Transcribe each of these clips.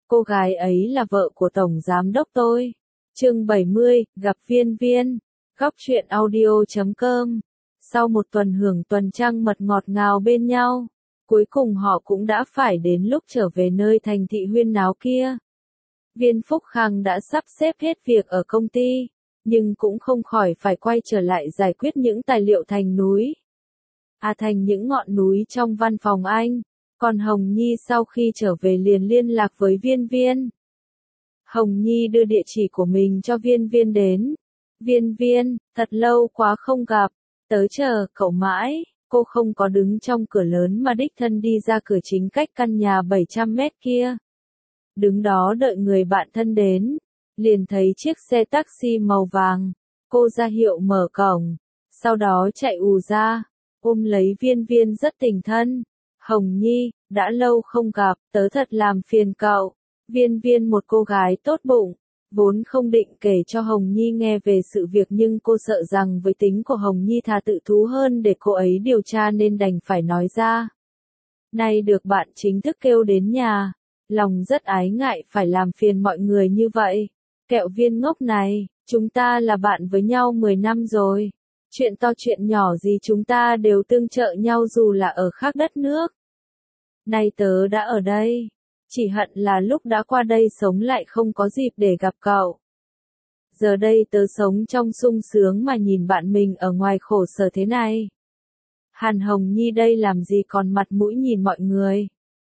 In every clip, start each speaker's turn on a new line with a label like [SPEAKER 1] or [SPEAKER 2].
[SPEAKER 1] Cô gái ấy là vợ của Tổng Giám đốc tôi. Chương 70, gặp Viên Viên. Góc truyện audio.com. Sau một tuần hưởng tuần trăng mật ngọt ngào bên nhau, cuối cùng họ cũng đã phải đến lúc trở về nơi thành thị huyên náo kia. Viên Phúc Khang đã sắp xếp hết việc ở công ty, nhưng cũng không khỏi phải quay trở lại giải quyết những tài liệu thành núi. Thành những ngọn núi trong văn phòng anh. Còn Hồng Nhi sau khi trở về liền liên lạc với Viên Viên. Hồng Nhi đưa địa chỉ của mình cho Viên Viên đến. Viên Viên, thật lâu quá không gặp, tớ chờ cậu mãi. Cô không có đứng trong cửa lớn mà đích thân đi ra cửa chính cách căn nhà 700 mét kia. Đứng đó đợi người bạn thân đến, liền thấy chiếc xe taxi màu vàng. Cô ra hiệu mở cổng, sau đó chạy ù ra, ôm lấy Viên Viên rất tình thân. Hồng Nhi, đã lâu không gặp, tớ thật làm phiền cậu. Viên Viên một cô gái tốt bụng, vốn không định kể cho Hồng Nhi nghe về sự việc nhưng cô sợ rằng với tính của Hồng Nhi thà tự thú hơn để cô ấy điều tra nên đành phải nói ra. Nay được bạn chính thức kêu đến nhà, lòng rất ái ngại phải làm phiền mọi người như vậy. Kẹo Viên ngốc này, chúng ta là bạn với nhau 10 năm rồi. Chuyện to chuyện nhỏ gì chúng ta đều tương trợ nhau dù là ở khác đất nước. Nay tớ đã ở đây, chỉ hận là lúc đã qua đây sống lại không có dịp để gặp cậu. Giờ đây tớ sống trong sung sướng mà nhìn bạn mình ở ngoài khổ sở thế này. Hàn Hồng Nhi đây làm gì còn mặt mũi nhìn mọi người.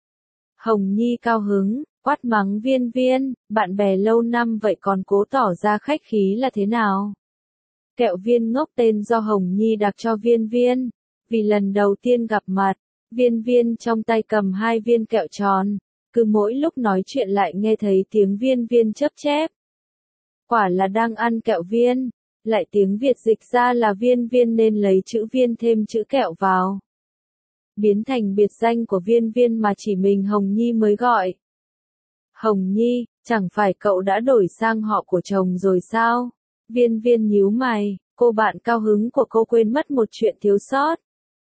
[SPEAKER 1] Hồng Nhi cao hứng, quát mắng Viên Viên, bạn bè lâu năm vậy còn cố tỏ ra khách khí là thế nào? Kẹo Viên ngốc tên do Hồng Nhi đặt cho Viên Viên, vì lần đầu tiên gặp mặt. Viên Viên trong tay cầm 2 viên kẹo tròn, cứ mỗi lúc nói chuyện lại nghe thấy tiếng Viên Viên chớp chép. Quả là đang ăn kẹo viên, lại tiếng Việt dịch ra là Viên Viên nên lấy chữ viên thêm chữ kẹo vào. Biến thành biệt danh của Viên Viên mà chỉ mình Hồng Nhi mới gọi. Hồng Nhi, chẳng phải cậu đã đổi sang họ của chồng rồi sao? Viên Viên nhíu mày, cô bạn cao hứng của cô quên mất một chuyện thiếu sót.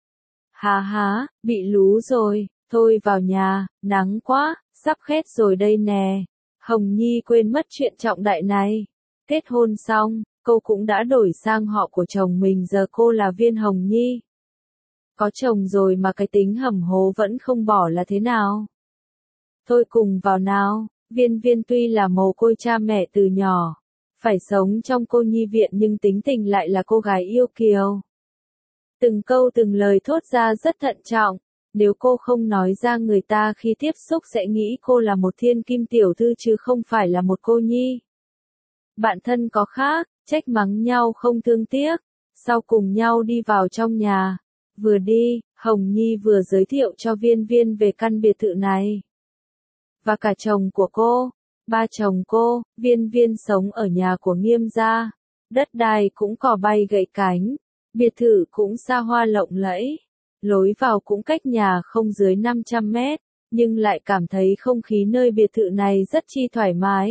[SPEAKER 1] Há, bị lú rồi, thôi vào nhà, nắng quá, sắp khét rồi đây nè. Hồng Nhi quên mất chuyện trọng đại này. Kết hôn xong, cô cũng đã đổi sang họ của chồng mình, giờ cô là Viên Hồng Nhi. Có chồng rồi mà cái tính hầm hố vẫn không bỏ là thế nào? Thôi cùng vào nào. Viên Viên tuy là mồ côi cha mẹ từ nhỏ, phải sống trong cô nhi viện nhưng tính tình lại là cô gái yêu kiều. Từng câu từng lời thốt ra rất thận trọng, nếu cô không nói ra người ta khi tiếp xúc sẽ nghĩ cô là một thiên kim tiểu thư chứ không phải là một cô nhi. Bạn thân có khác, trách mắng nhau không thương tiếc, sau cùng nhau đi vào trong nhà. Vừa đi, Hồng Nhi vừa giới thiệu cho Viên Viên về căn biệt thự này. Và cả chồng của cô, ba chồng cô, Viên Viên sống ở nhà của Nghiêm gia, đất đai cũng cỏ bay gậy cánh. Biệt thự cũng xa hoa lộng lẫy, lối vào cũng cách nhà không dưới 500 mét, nhưng lại cảm thấy không khí nơi biệt thự này rất chi thoải mái.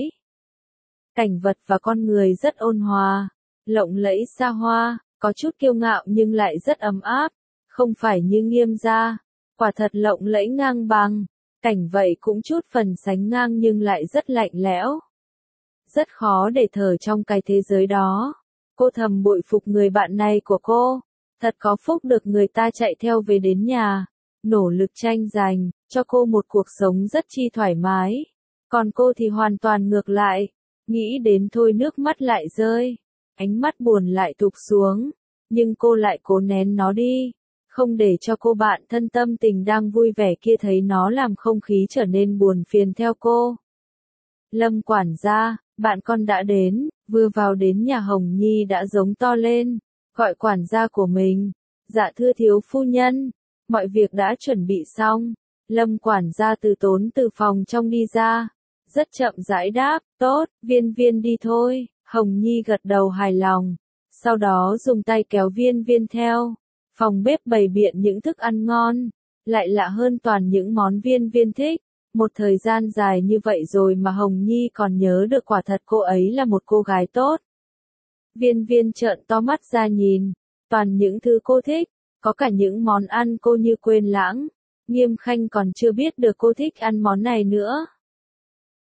[SPEAKER 1] Cảnh vật và con người rất ôn hòa, lộng lẫy xa hoa, có chút kiêu ngạo nhưng lại rất ấm áp, không phải như Nghiêm gia, quả thật lộng lẫy ngang bằng, cảnh vậy cũng chút phần sánh ngang nhưng lại rất lạnh lẽo. Rất khó để thở trong cái thế giới đó. Cô thầm bội phục người bạn này của cô, thật có phúc được người ta chạy theo về đến nhà, nỗ lực tranh giành, cho cô một cuộc sống rất chi thoải mái. Còn cô thì hoàn toàn ngược lại, nghĩ đến thôi nước mắt lại rơi, ánh mắt buồn lại tụt xuống, nhưng cô lại cố nén nó đi, không để cho cô bạn thân tâm tình đang vui vẻ kia thấy nó làm không khí trở nên buồn phiền theo cô. Lâm quản gia, bạn con đã đến. Vừa vào đến nhà Hồng Nhi đã giống to lên, gọi quản gia của mình. Dạ thưa thiếu phu nhân, mọi việc đã chuẩn bị xong. Lâm quản gia từ tốn từ phòng trong đi ra, rất chậm rãi đáp, tốt, Viên Viên đi thôi. Hồng Nhi gật đầu hài lòng, sau đó dùng tay kéo Viên Viên theo. Phòng bếp bày biện những thức ăn ngon, lại lạ hơn toàn những món Viên Viên thích. Một thời gian dài như vậy rồi mà Hồng Nhi còn nhớ được, quả thật cô ấy là một cô gái tốt. Viên Viên trợn to mắt ra nhìn, toàn những thứ cô thích, có cả những món ăn cô như quên lãng. Nghiêm Khanh còn chưa biết được cô thích ăn món này nữa.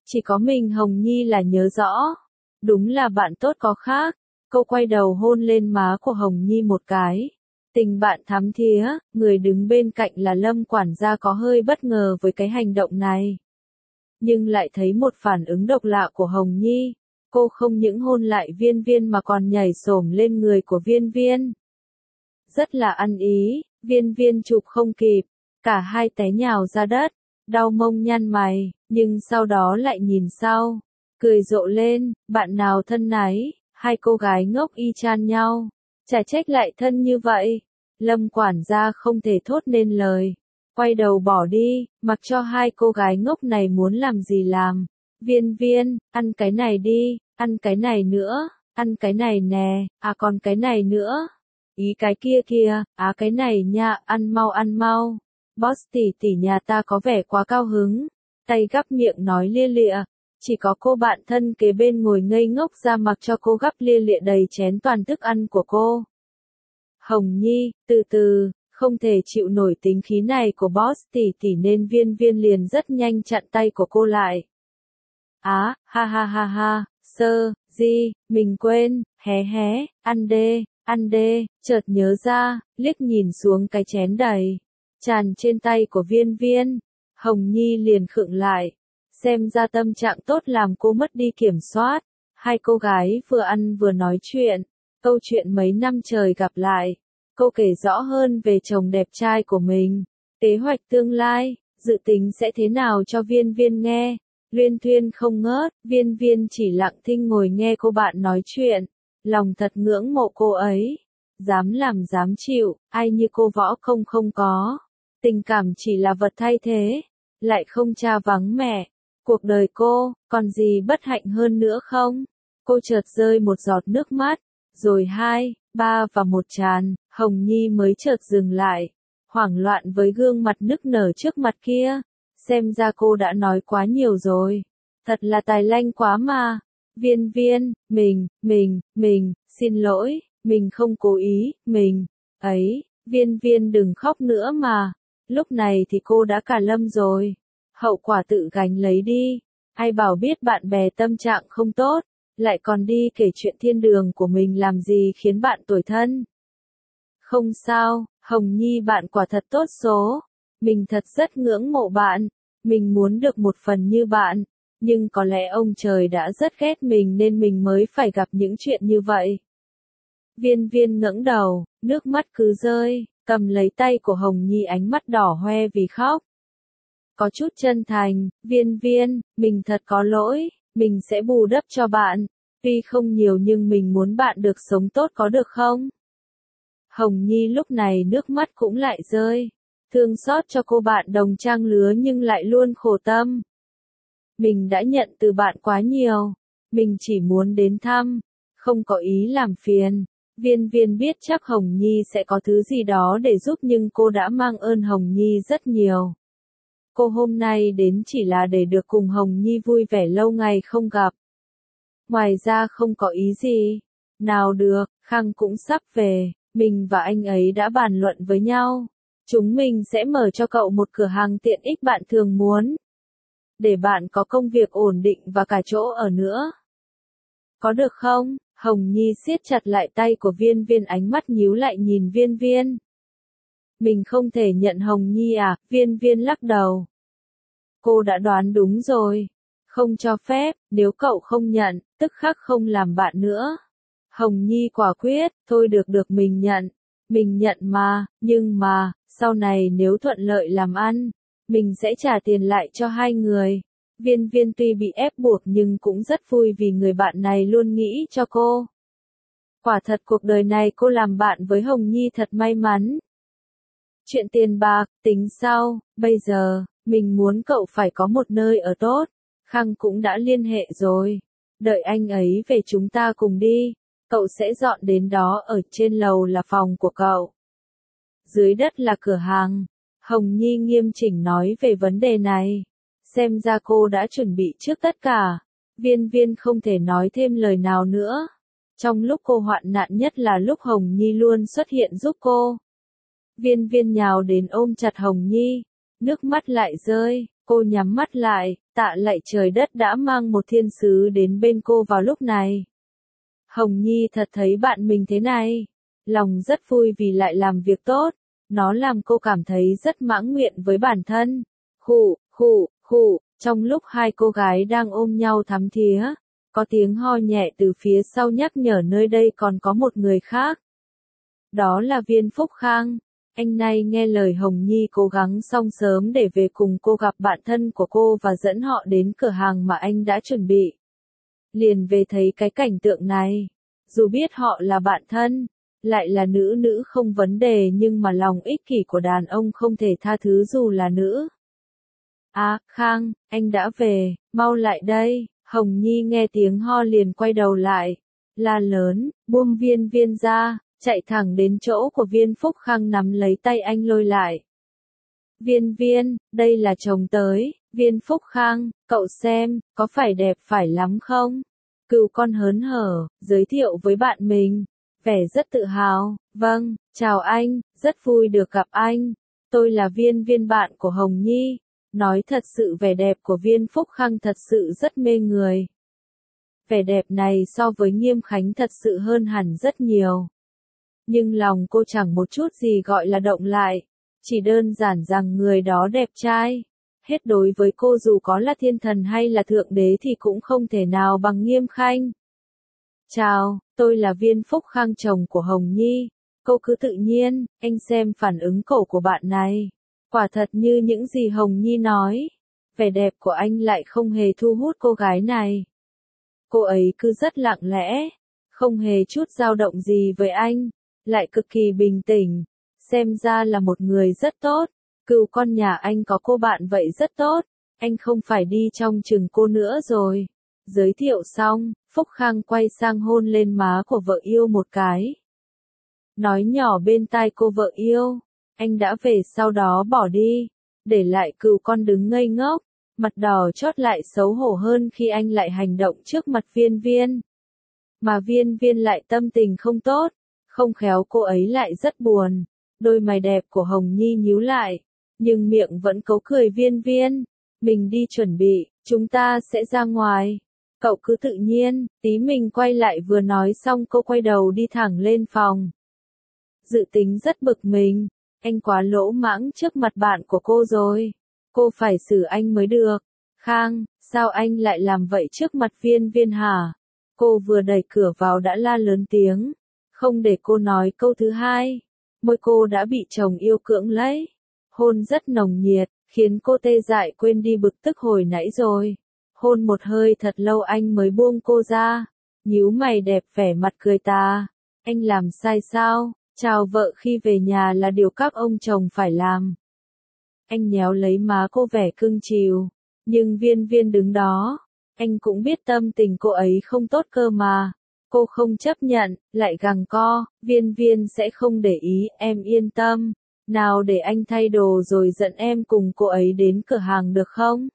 [SPEAKER 1] Chỉ có mình Hồng Nhi là nhớ rõ. Đúng là bạn tốt có khác. Cô quay đầu hôn lên má của Hồng Nhi một cái. Tình bạn thắm thía, người đứng bên cạnh là Lâm quản gia có hơi bất ngờ với cái hành động này. Nhưng lại thấy một phản ứng độc lạ của Hồng Nhi. Cô không những hôn lại Viên Viên mà còn nhảy xổm lên người của Viên Viên. Rất là ăn ý, Viên Viên chụp không kịp. Cả hai té nhào ra đất, đau mông nhăn mày, nhưng sau đó lại nhìn sau. Cười rộ lên, bạn nào thân nấy, hai cô gái ngốc y chang nhau. Chả trách lại thân như vậy. Lâm quản gia không thể thốt nên lời. Quay đầu bỏ đi, mặc cho hai cô gái ngốc này muốn làm gì làm. Viên Viên, ăn cái này đi, ăn cái này nữa, ăn cái này nè, à còn cái này nữa. Ý cái kia kìa, á cái này nha, ăn mau ăn mau. Boss tỷ nhà ta có vẻ quá cao hứng. Tay gắp miệng nói lia lịa. Chỉ có cô bạn thân kế bên ngồi ngây ngốc ra mặc cho cô gắp lia lịa đầy chén toàn thức ăn của cô. Hồng Nhi, từ từ, không thể chịu nổi tính khí này của boss tỷ nên Viên Viên liền rất nhanh chặn tay của cô lại. Á, ha, mình quên, hé, ăn đê, chợt nhớ ra, liếc nhìn xuống cái chén đầy tràn trên tay của Viên Viên. Hồng Nhi liền khựng lại, xem ra tâm trạng tốt làm cô mất đi kiểm soát. Hai cô gái vừa ăn vừa nói chuyện, câu chuyện mấy năm trời gặp lại. Cô kể rõ hơn về chồng đẹp trai của mình, kế hoạch tương lai, dự tính sẽ thế nào cho Viên Viên nghe. Luyên thuyên không ngớt, Viên Viên chỉ lặng thinh ngồi nghe cô bạn nói chuyện, lòng thật ngưỡng mộ cô ấy. Dám làm dám chịu, ai như cô võ công không có. Tình cảm chỉ là vật thay thế, lại không cha vắng mẹ. Cuộc đời cô, còn gì bất hạnh hơn nữa không? Cô chợt rơi một giọt nước mắt, rồi hai, ba và một tràn. Hồng Nhi mới chợt dừng lại, hoảng loạn với gương mặt nức nở trước mặt kia. Xem ra cô đã nói quá nhiều rồi. Thật là tài lanh quá mà. Viên Viên, mình, xin lỗi, mình không cố ý, ấy, Viên Viên đừng khóc nữa mà. Lúc này thì cô đã cả lâm rồi. Hậu quả tự gánh lấy đi. Ai bảo biết bạn bè tâm trạng không tốt, lại còn đi kể chuyện thiên đường của mình làm gì khiến bạn tủi thân. Không sao, Hồng Nhi bạn quả thật tốt số. Mình thật rất ngưỡng mộ bạn. Mình muốn được một phần như bạn. Nhưng có lẽ ông trời đã rất ghét mình nên mình mới phải gặp những chuyện như vậy. Viên Viên ngẩng đầu, nước mắt cứ rơi, cầm lấy tay của Hồng Nhi ánh mắt đỏ hoe vì khóc. Có chút chân thành, Viên Viên, mình thật có lỗi, mình sẽ bù đắp cho bạn. Tuy không nhiều nhưng mình muốn bạn được sống tốt có được không? Hồng Nhi lúc này nước mắt cũng lại rơi. Thương xót cho cô bạn đồng trang lứa nhưng lại luôn khổ tâm. Mình đã nhận từ bạn quá nhiều. Mình chỉ muốn đến thăm, không có ý làm phiền. Viên Viên biết chắc Hồng Nhi sẽ có thứ gì đó để giúp nhưng cô đã mang ơn Hồng Nhi rất nhiều. Cô hôm nay đến chỉ là để được cùng Hồng Nhi vui vẻ lâu ngày không gặp. Ngoài ra không có ý gì. Nào được, Khang cũng sắp về, mình và anh ấy đã bàn luận với nhau. Chúng mình sẽ mở cho cậu một cửa hàng tiện ích bạn thường muốn. Để bạn có công việc ổn định và cả chỗ ở nữa. Có được không? Hồng Nhi siết chặt lại tay của Viên Viên ánh mắt nhíu lại nhìn Viên Viên. Mình không thể nhận Hồng Nhi à? Viên Viên lắc đầu. Cô đã đoán đúng rồi. Không cho phép, nếu cậu không nhận, tức khắc không làm bạn nữa. Hồng Nhi quả quyết, thôi được mình nhận. Mình nhận mà, nhưng mà, sau này nếu thuận lợi làm ăn, mình sẽ trả tiền lại cho hai người. Viên Viên tuy bị ép buộc nhưng cũng rất vui vì người bạn này luôn nghĩ cho cô. Quả thật cuộc đời này cô làm bạn với Hồng Nhi thật may mắn. Chuyện tiền bạc, tính sau, bây giờ, mình muốn cậu phải có một nơi ở tốt. Khang cũng đã liên hệ rồi. Đợi anh ấy về chúng ta cùng đi. Cậu sẽ dọn đến đó, ở trên lầu là phòng của cậu. Dưới đất là cửa hàng. Hồng Nhi nghiêm chỉnh nói về vấn đề này. Xem ra cô đã chuẩn bị trước tất cả. Viên Viên không thể nói thêm lời nào nữa. Trong lúc cô hoạn nạn nhất là lúc Hồng Nhi luôn xuất hiện giúp cô. Viên Viên nhào đến ôm chặt Hồng Nhi. Nước mắt lại rơi, cô nhắm mắt lại, Tạ lạy trời đất đã mang một thiên sứ đến bên cô vào lúc này. Hồng Nhi thật thấy bạn mình thế này. Lòng rất vui vì lại làm việc tốt. Nó làm cô cảm thấy rất mãn nguyện với bản thân. Khụ, trong lúc hai cô gái đang ôm nhau thắm thía, có tiếng ho nhẹ từ phía sau nhắc nhở nơi đây còn có một người khác. Đó là Viên Phúc Khang. Anh này nghe lời Hồng Nhi cố gắng xong sớm để về cùng cô gặp bạn thân của cô và dẫn họ đến cửa hàng mà anh đã chuẩn bị. Liền về thấy cái cảnh tượng này. Dù biết họ là bạn thân, lại là nữ không vấn đề nhưng mà lòng ích kỷ của đàn ông không thể tha thứ dù là nữ. À, Khang, anh đã về, mau lại đây. Hồng Nhi nghe tiếng ho liền quay đầu lại. La lớn, buông Viên ra, chạy thẳng đến chỗ của Viên Phúc Khang nắm lấy tay anh lôi lại. Viên, đây là chồng tới. Viên Phúc Khang, cậu xem, có phải đẹp phải lắm không? Cừu con hớn hở, giới thiệu với bạn mình. Vẻ rất tự hào. Vâng, chào anh, rất vui được gặp anh. Tôi là Viên bạn của Hồng Nhi. Nói thật sự vẻ đẹp của Viên Phúc Khang thật sự rất mê người. Vẻ đẹp này so với Nghiêm Khánh thật sự hơn hẳn rất nhiều. Nhưng lòng cô chẳng một chút gì gọi là động lại. Chỉ đơn giản rằng người đó đẹp trai. Hết đối với cô dù có là thiên thần hay là thượng đế thì cũng không thể nào bằng Nghiêm Khanh. Chào, tôi là Viên Phúc Khang chồng của Hồng Nhi. Cô cứ tự nhiên, anh xem phản ứng cổ của bạn này. Quả thật như những gì Hồng Nhi nói. Vẻ đẹp của anh lại không hề thu hút cô gái này. Cô ấy cứ rất lặng lẽ, không hề chút dao động gì với anh, lại cực kỳ bình tĩnh. Xem ra là một người rất tốt. Cừu con nhà anh có cô bạn vậy rất tốt. Anh không phải đi trong chừng cô nữa rồi. Giới thiệu xong, Phúc Khang quay sang hôn lên má của vợ yêu một cái. Nói nhỏ bên tai cô vợ yêu. Anh đã về sau đó bỏ đi. Để lại cừu con đứng ngây ngốc. Mặt đỏ chót lại xấu hổ hơn khi anh lại hành động trước mặt Viên. Mà Viên lại tâm tình không tốt. Không khéo cô ấy lại rất buồn. Đôi mày đẹp của Hồng Nhi nhíu lại. Nhưng miệng vẫn cấu cười Viên. Mình đi chuẩn bị, chúng ta sẽ ra ngoài. Cậu cứ tự nhiên, tí mình quay lại vừa nói xong cô quay đầu đi thẳng lên phòng. Dự tính rất bực mình. Anh quá lỗ mãng trước mặt bạn của cô rồi. Cô phải xử anh mới được. Khang, sao anh lại làm vậy trước mặt Viên hả? Cô vừa đẩy cửa vào đã la lớn tiếng. Không để cô nói câu thứ hai. Môi cô đã bị chồng yêu cưỡng lấy. Hôn rất nồng nhiệt, khiến cô tê dại quên đi bực tức hồi nãy rồi. Hôn một hơi thật lâu anh mới buông cô ra. Nhíu mày đẹp vẻ mặt cười tà. Anh làm sai sao? Chào vợ khi về nhà là điều các ông chồng phải làm. Anh nhéo lấy má cô vẻ cưng chiều. Nhưng Viên đứng đó. Anh cũng biết tâm tình cô ấy không tốt cơ mà. Cô không chấp nhận, lại gằng co. Viên sẽ không để ý, em yên tâm. Nào để anh thay đồ rồi dẫn em cùng cô ấy đến cửa hàng được không?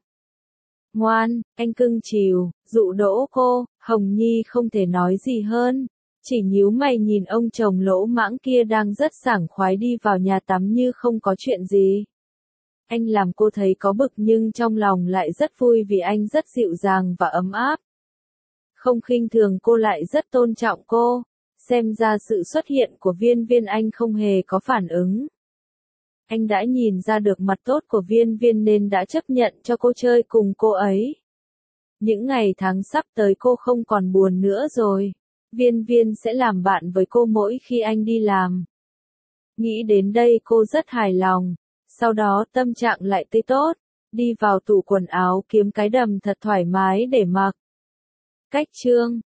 [SPEAKER 1] Ngoan, anh cưng chiều, dụ dỗ cô. Hồng Nhi không thể nói gì hơn. Chỉ nhíu mày nhìn ông chồng lỗ mãng kia đang rất sảng khoái đi vào nhà tắm như không có chuyện gì. Anh làm cô thấy có bực nhưng trong lòng lại rất vui vì anh rất dịu dàng và ấm áp. Không khinh thường cô lại rất tôn trọng cô. Xem ra sự xuất hiện của Viên anh không hề có phản ứng. Anh đã nhìn ra được mặt tốt của Viên nên đã chấp nhận cho cô chơi cùng cô ấy. Những ngày tháng sắp tới cô không còn buồn nữa rồi. Viên sẽ làm bạn với cô mỗi khi anh đi làm. Nghĩ đến đây cô rất hài lòng. Sau đó tâm trạng lại tươi tốt. Đi vào tủ quần áo kiếm cái đầm thật thoải mái để mặc. Cách chương